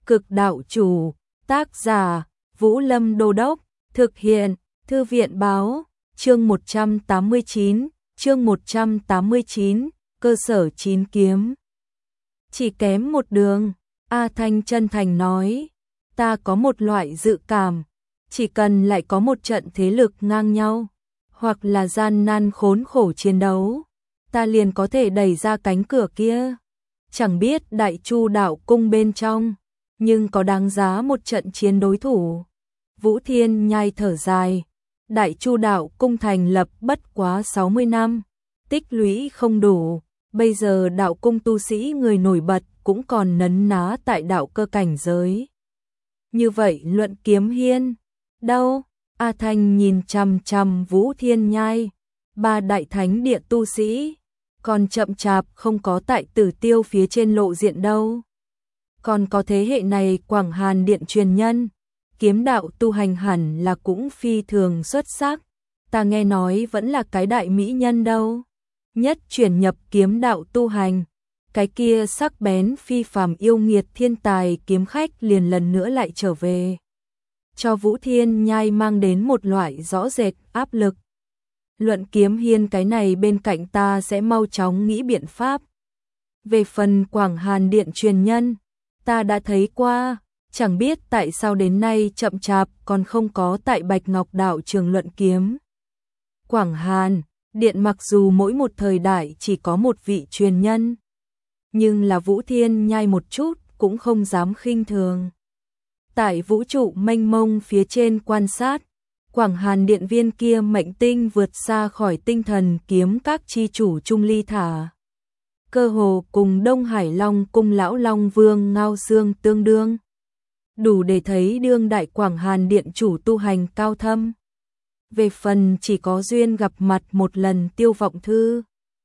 Cực đạo chủ, tác giả, Vũ Lâm Đô Đốc, thực hiện, Thư viện báo, chương 189, cơ sở 9 kiếm. Chỉ kém một đường, A Thanh chân thành nói, ta có một loại dự cảm, chỉ cần lại có một trận thế lực ngang nhau, hoặc là gian nan khốn khổ chiến đấu, ta liền có thể đẩy ra cánh cửa kia. Chẳng biết Đại Chu đạo cung bên trong, nhưng có đáng giá một trận chiến đối thủ. Vũ Thiên Nhai thở dài, Đại Chu đạo cung thành lập bất quá 60 năm, tích lũy không đủ, bây giờ đạo cung tu sĩ người nổi bật cũng còn nấn ná tại đạo cơ cảnh giới. Như vậy Luận Kiếm Hiên, đâu? A Thanh nhìn chằm chằm Vũ Thiên Nhai, ba đại thánh địa tu sĩ, còn chậm chạp không có tại Tử Tiêu phía trên lộ diện đâu. Còn có thế hệ này Quảng Hàn Điện truyền nhân, kiếm đạo tu hành hẳn là cũng phi thường xuất sắc, ta nghe nói vẫn là cái đại mỹ nhân đâu. Nhất chuyển nhập kiếm đạo tu hành, cái kia sắc bén phi phàm yêu nghiệt thiên tài kiếm khách liền lần nữa lại trở về, cho Vũ Thiên Nhai mang đến một loại rõ rệt áp lực. Luận Kiếm Hiên cái này bên cạnh ta sẽ mau chóng nghĩ biện pháp. Về phần Quảng Hàn Điện truyền nhân, ta đã thấy qua, chẳng biết tại sao đến nay chậm chạp còn không có tại Bạch Ngọc đạo trường luận kiếm. Quảng Hàn Điện mặc dù mỗi một thời đại chỉ có một vị truyền nhân, nhưng là Vũ Thiên Nhai một chút cũng không dám khinh thường. Tại vũ trụ mênh mông phía trên quan sát, Quảng Hàn Điện viên kia mệnh tinh vượt xa khỏi tinh thần kiếm các chi chủ Trung Ly Thả. Cơ hồ cùng Đông Hải Long cung lão Long Vương Ngao Xương tương đương. Đủ để thấy đương đại Quảng Hàn Điện chủ tu hành cao thâm. Về phần chỉ có duyên gặp mặt một lần Tiêu Vọng Thư,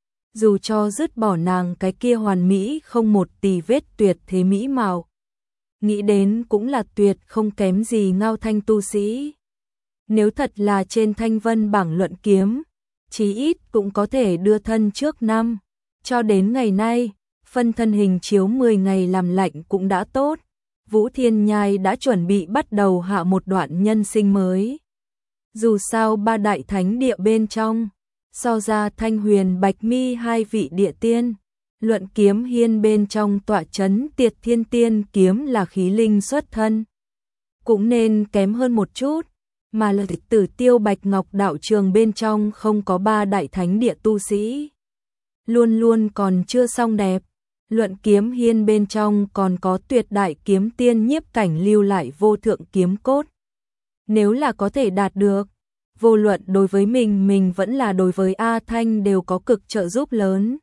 dù cho dứt bỏ nàng cái kia hoàn mỹ không một tì vết tuyệt thế mỹ mạo, nghĩ đến cũng là tuyệt không kém gì Ngao Thanh tu sĩ. Nếu thật là trên thanh vân bảng luận kiếm, chí ít cũng có thể đưa thân trước năm. Cho đến ngày nay, phân thân hình chiếu 10 ngày làm lạnh cũng đã tốt. Vũ Thiên Nhai đã chuẩn bị bắt đầu hạ một đoạn nhân sinh mới. Dù sao ba đại thánh địa bên trong, so ra Thanh Huyền Bạch Mi hai vị địa tiên, Luận Kiếm Hiên bên trong tọa chấn Tiệt Thiên Tiên kiếm là khí linh xuất thân, cũng nên kém hơn một chút, mà là Tử Tiêu Bạch Ngọc đạo trường bên trong không có ba đại thánh địa tu sĩ, luôn luôn còn chưa xong đẹp. Luận Kiếm Hiên bên trong còn có tuyệt đại kiếm tiên Nhiếp Cảnh lưu lại vô thượng kiếm cốt. Nếu là có thể đạt được, vô luận đối với mình vẫn là đối với A Thanh đều có cực trợ giúp lớn.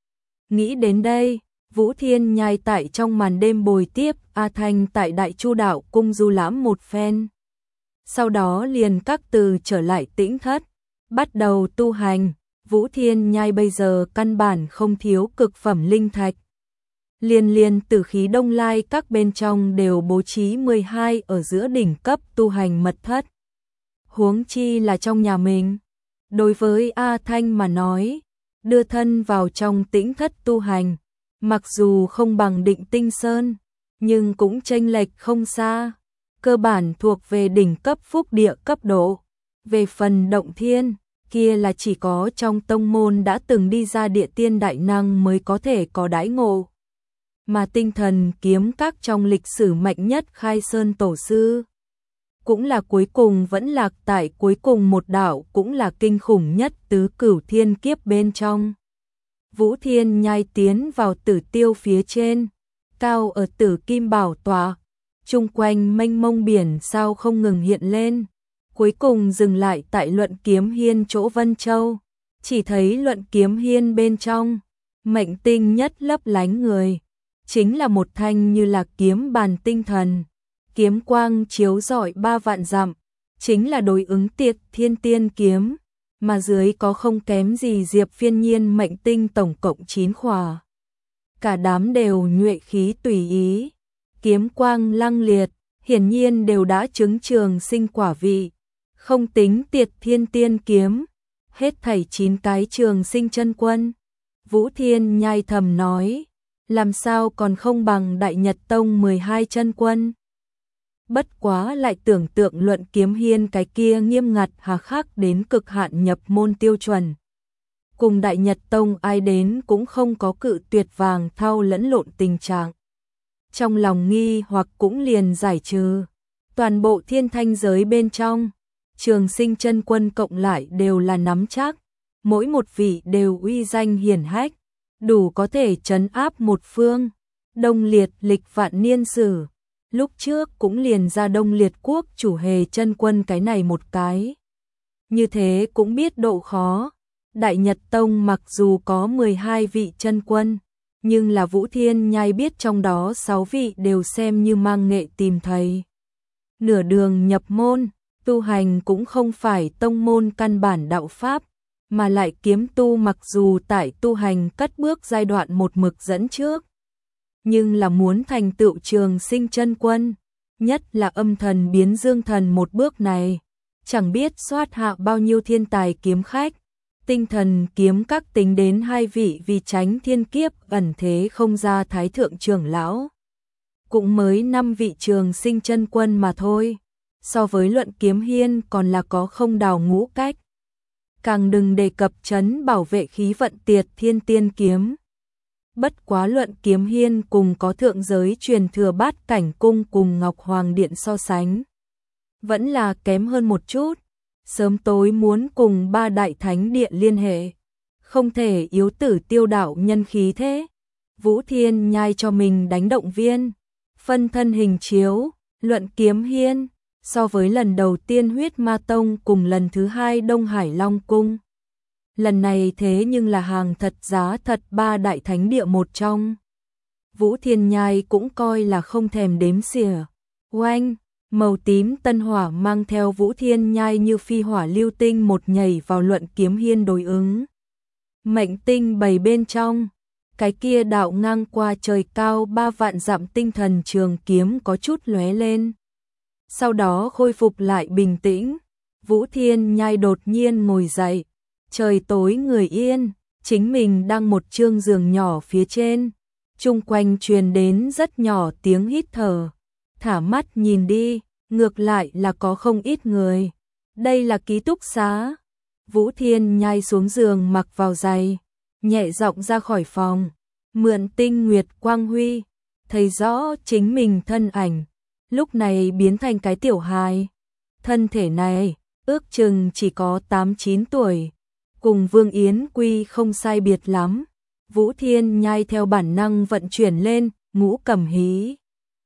Nghĩ đến đây, Vũ Thiên Nhai tại trong màn đêm bồi tiếp A Thanh tại Đại Chu đạo cung du lãm một phen. Sau đó liền các từ trở lại tĩnh thất, bắt đầu tu hành. Vũ Thiên Nhai bây giờ căn bản không thiếu cực phẩm linh thạch. Liên tử khí Đông Lai các bên trong đều bố trí 12 ở giữa đỉnh cấp tu hành mật thất. Huống chi là trong nhà mình. Đối với A Thanh mà nói, đưa thân vào trong tĩnh thất tu hành, mặc dù không bằng Định Tinh Sơn, nhưng cũng chênh lệch không xa, cơ bản thuộc về đỉnh cấp phúc địa cấp độ. Về phần động thiên, kia là chỉ có trong tông môn đã từng đi ra địa tiên đại năng mới có thể có đãi ngộ. Mà tinh thần kiếm các trong lịch sử mạnh nhất Khai Sơn tổ sư, cũng là cuối cùng vẫn lạc tại cuối cùng một đạo, cũng là kinh khủng nhất tứ cửu thiên kiếp bên trong. Vũ Thiên Nhai tiến vào Tử Tiêu phía trên, cao ở Tử Kim Bảo tọa, chung quanh mênh mông biển sao không ngừng hiện lên, cuối cùng dừng lại tại Luận Kiếm Hiên chỗ Vân Châu. Chỉ thấy Luận Kiếm Hiên bên trong, mệnh tinh nhất lấp lánh người, chính là một thanh như là kiếm bàn tinh thần, kiếm quang chiếu rọi 3 vạn dặm, chính là đối ứng Tiệt Thiên Tiên kiếm, mà dưới có không kém gì Diệp Phiên Nhiên mệnh tinh tổng cộng 9 khỏa. Cả đám đều nhuệ khí tùy ý, kiếm quang lăng liệt, hiển nhiên đều đã chứng trường sinh quả vị, không tính Tiệt Thiên Tiên kiếm, hết thảy 9 cái trường sinh chân quân. Vũ Thiên Nhai thầm nói, làm sao còn không bằng Đại Nhật Tông 12 chân quân. Bất quá lại tưởng tượng Luận Kiếm Hiên cái kia nghiêm ngặt hà khắc đến cực hạn nhập môn tiêu chuẩn. Cùng Đại Nhật Tông ai đến cũng không có cự tuyệt vàng thau lẫn lộn tình trạng. Trong lòng nghi hoặc cũng liền giải trừ. Toàn bộ thiên thanh giới bên trong, Trường Sinh chân quân cộng lại đều là nắm chắc, mỗi một vị đều uy danh hiển hách, đủ có thể trấn áp một phương. Đông Liệt lịch vạn niên sử, lúc trước cũng liền ra Đông Liệt quốc chủ hề chân quân cái này một cái. Như thế cũng biết độ khó. Đại Nhật Tông mặc dù có 12 vị chân quân, nhưng là Vũ Thiên Nhai biết trong đó 6 vị đều xem như mang nghệ tìm thầy. Nửa đường nhập môn, tu hành cũng không phải tông môn căn bản đạo pháp, mà lại kiếm tu mặc dù tại tu hành cất bước giai đoạn một mực dẫn trước. Nhưng là muốn thành tựu Trường Sinh chân quân, nhất là âm thần biến dương thần một bước này, chẳng biết soát hạ bao nhiêu thiên tài kiếm khách. Tinh thần kiếm các tính đến 2 vị vì tránh thiên kiếp ẩn thế không ra thái thượng trưởng lão. Cũng mới 5 vị Trường Sinh chân quân mà thôi, so với Luận Kiếm Hiên còn là có không đào ngũ cách. Càng đừng đề cập trấn bảo vệ khí vận Tiệt Thiên Tiên kiếm. Bất quá Luận Kiếm Hiên cùng có thượng giới truyền thừa Bát Cảnh cung cùng Ngọc Hoàng Điện so sánh, vẫn là kém hơn một chút. Sớm tối muốn cùng 3 đại thánh địa liên hệ, không thể yếu tử tiêu đạo nhân khí thế. Vũ Thiên Nhai cho mình đánh động viên, phân thân hình chiếu, Luận Kiếm Hiên, so với lần đầu tiên Huyết Ma Tông cùng lần thứ 2 Đông Hải Long Cung. Lần này thế nhưng là hàng thật giá thật 3 đại thánh địa một trong. Vũ Thiên Nhai cũng coi là không thèm đếm xỉa. Oanh! Màu tím tân hỏa mang theo Vũ Thiên Nhai như phi hỏa lưu tinh một nhảy vào Luận Kiếm Hiên đối ứng. Mệnh tinh bầy bên trong, cái kia đạo ngang qua trời cao 3 vạn dặm tinh thần trường kiếm có chút lóe lên. Sau đó khôi phục lại bình tĩnh, Vũ Thiên Nhai đột nhiên ngồi dậy, trời tối người yên, chính mình đang một chương giường nhỏ phía trên, chung quanh truyền đến rất nhỏ tiếng hít thở. Thả mắt nhìn đi, ngược lại là có không ít người. Đây là ký túc xá. Vũ Thiên Nhai xuống giường mặc vào giày, nhẹ giọng ra khỏi phòng, mượn tinh nguyệt quang huy, thấy rõ chính mình thân ảnh, lúc này biến thành cái tiểu hài. Thân thể này, ước chừng chỉ có 8-9 tuổi, cùng Vương Yến Quy không sai biệt lắm. Vũ Thiên Nhai theo bản năng vận chuyển lên, ngũ cẩm hí.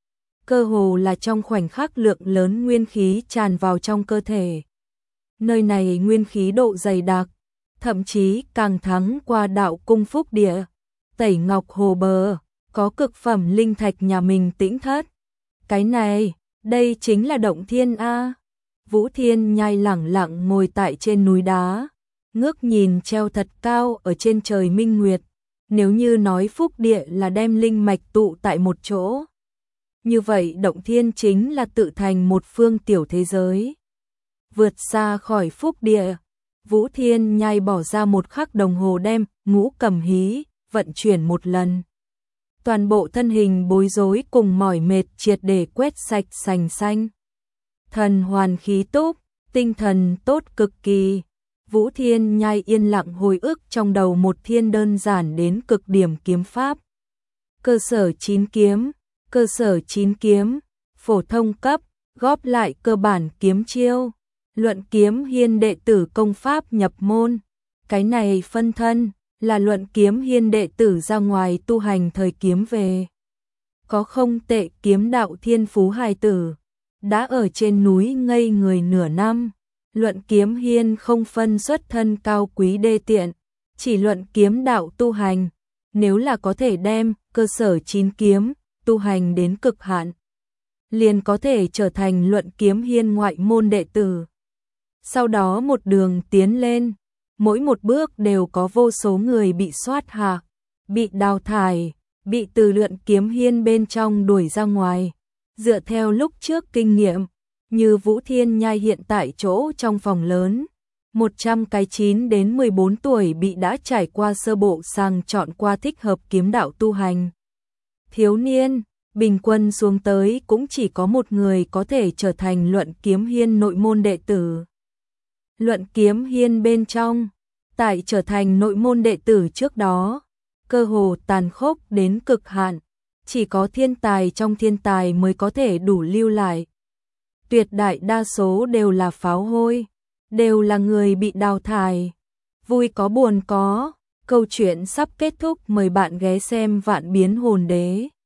Cơ hồ là trong khoảnh khắc lượng lớn nguyên khí tràn vào trong cơ thể. Nơi này nguyên khí độ dày đặc, thậm chí càng thắng qua đạo cung phúc địa, Tẩy Ngọc Hồ Bờ, có cực phẩm linh thạch nhà mình tĩnh thất. Cái này, đây chính là động thiên A. Vũ Thiên Nhai lẳng lặng ngồi tại trên núi đá, ngước nhìn treo thật cao ở trên trời minh nguyệt. Nếu như nói phúc địa là đem linh mạch tụ tại một chỗ, như vậy động thiên chính là tự thành một phương tiểu thế giới. Vượt xa khỏi phúc địa, Vũ Thiên Nhai bỏ ra 1 khắc đồng hồ đem ngũ cẩm hí vận chuyển một lần. Toàn bộ thân hình bối rối cùng mỏi mệt triệt để quét sạch sành xanh. Thần hoàn khí túc, tinh thần tốt cực kỳ. Vũ Thiên Nhai yên lặng hồi ức trong đầu một thiên đơn giản đến cực điểm kiếm pháp. Cơ sở 9 kiếm, cơ sở 9 kiếm, phổ thông cấp, góp lại cơ bản kiếm chiêu. Luận Kiếm Hiên đệ tử công pháp nhập môn. Cái này phân thân là Luận Kiếm Hiên đệ tử ra ngoài tu hành thời kiếm về. Có không tệ kiếm đạo thiên phú hài tử, đã ở trên núi ngây người nửa năm. Luận Kiếm Hiên không phân xuất thân cao quý đê tiện, chỉ luận kiếm đạo tu hành. Nếu là có thể đem cơ sở 9 kiếm tu hành đến cực hạn, liền có thể trở thành Luận Kiếm Hiên ngoại môn đệ tử. Sau đó một đường tiến lên, mỗi một bước đều có vô số người bị soát hạ, bị đào thải, bị từ Luận Kiếm Hiên bên trong đuổi ra ngoài. Dựa theo lúc trước kinh nghiệm, như Vũ Thiên Nhai hiện tại chỗ trong phòng lớn, 100 cái 9 đến 14 tuổi bị đã trải qua sơ bộ sàng chọn qua thích hợp kiếm đạo tu hành. thiếu niên, bình quân xuống tới cũng chỉ có một người có thể trở thành Luận Kiếm Hiên nội môn đệ tử. Luận Kiếm Hiên bên trong, tại trở thành nội môn đệ tử trước đó, cơ hồ tàn khốc đến cực hạn, chỉ có thiên tài trong thiên tài mới có thể đủ lưu lại. Tuyệt đại đa số đều là pháo hôi, đều là người bị đào thải. Vui có buồn có, câu chuyện sắp kết thúc, mời bạn ghé xem Vạn Biến Hồn Đế.